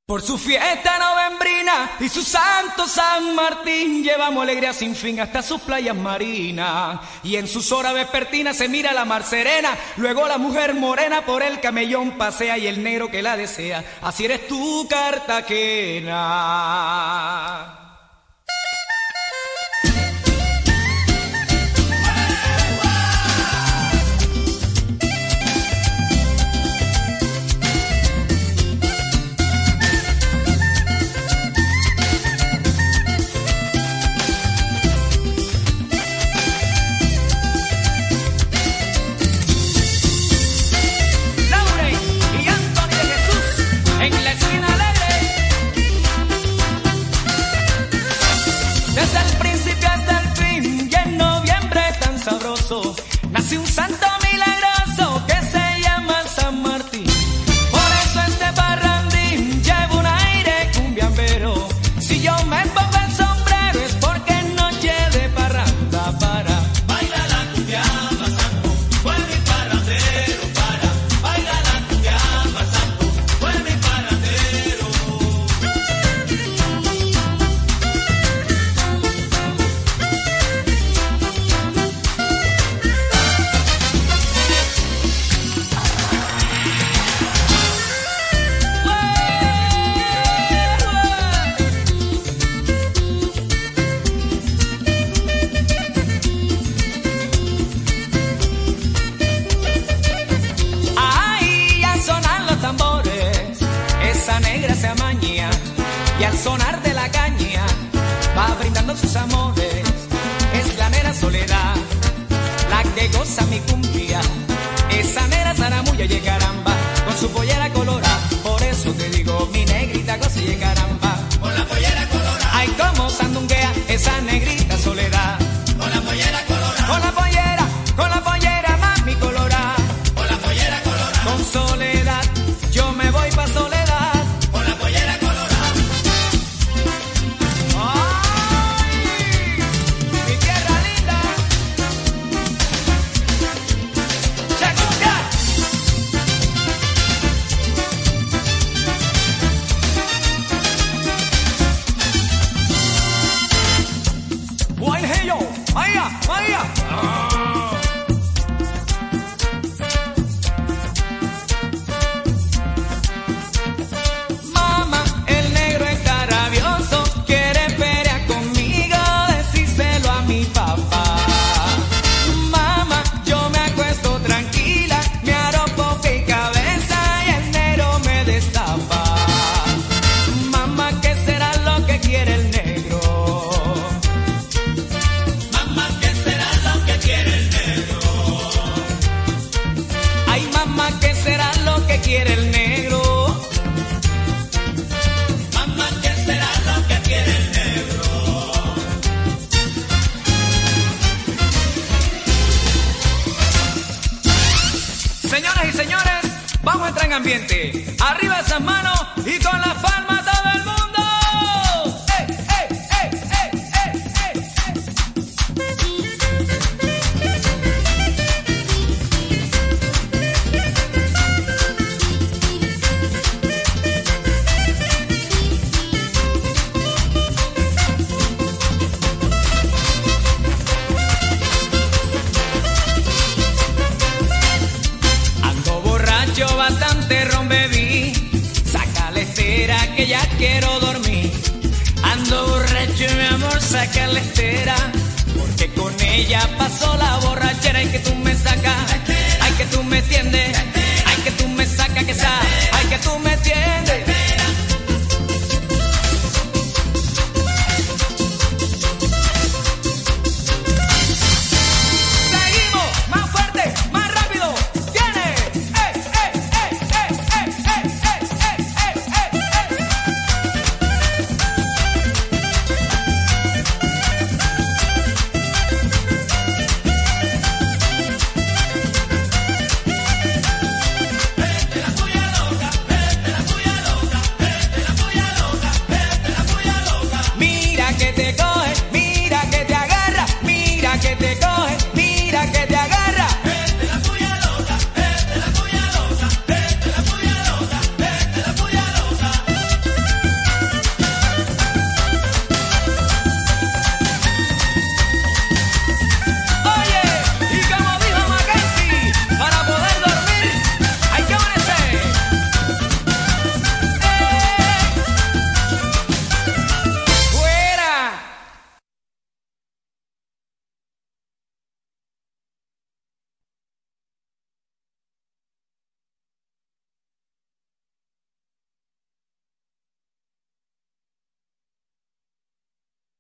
Por su fiesta novembrina y su santo San Martín, llevamos alegría sin fin hasta sus playas marinas. Y en sus horas vespertinas se mira la mar serena, luego la mujer morena por el camellón pasea y el negro que la desea. Así eres tú, Cartagena. Desde el principio hasta el fin y en noviembre tan sabroso nace un santo milagroso que se llama San Martín. Por eso este parrandín lleva un aire cumbiambero. Si yo me pongo el sombrero es porque es noche de parranda para bailar la cumbiamba santo, fue mi parrandero para bailar la cumbiamba santo, fue mi parrandero. Esa negra se amaña y al sonar de la caña va brindando sus amores. Es la negra Soledad, la que goza mi cumbia. Esa negra zaramulla y caramba, con su pollera colorada. Por eso te digo, mi negrita goza y caramba, con la pollera colorada. Ay, como sandunguea esa negrita Soledad, con la pollera colorada. Con la pollera, mami colorada. Con la pollera colorada. Con Soledad, yo me voy pa' Soledad. Vaya. Mamá, el negro está rabioso, quiere pelear conmigo, decíselo a mi papá. Mamá, yo me acuesto tranquila, me arropo pie y cabeza y el negro me destapa. Mamá, ¿qué será lo que quiere el negro? ¿Qué será lo que quiere el negro? Mamá, ¿qué será lo que quiere el negro? Señoras y señores, vamos a entrar en ambiente. Arriba esas manos y con las palmas todo el mundo. Bastante ron bebí, saca la estera que ya quiero dormir. Ando borracho mi amor, saca la estera, porque con ella pasó la borrachera. Y que tú me sacas, ay que tú me tiendes.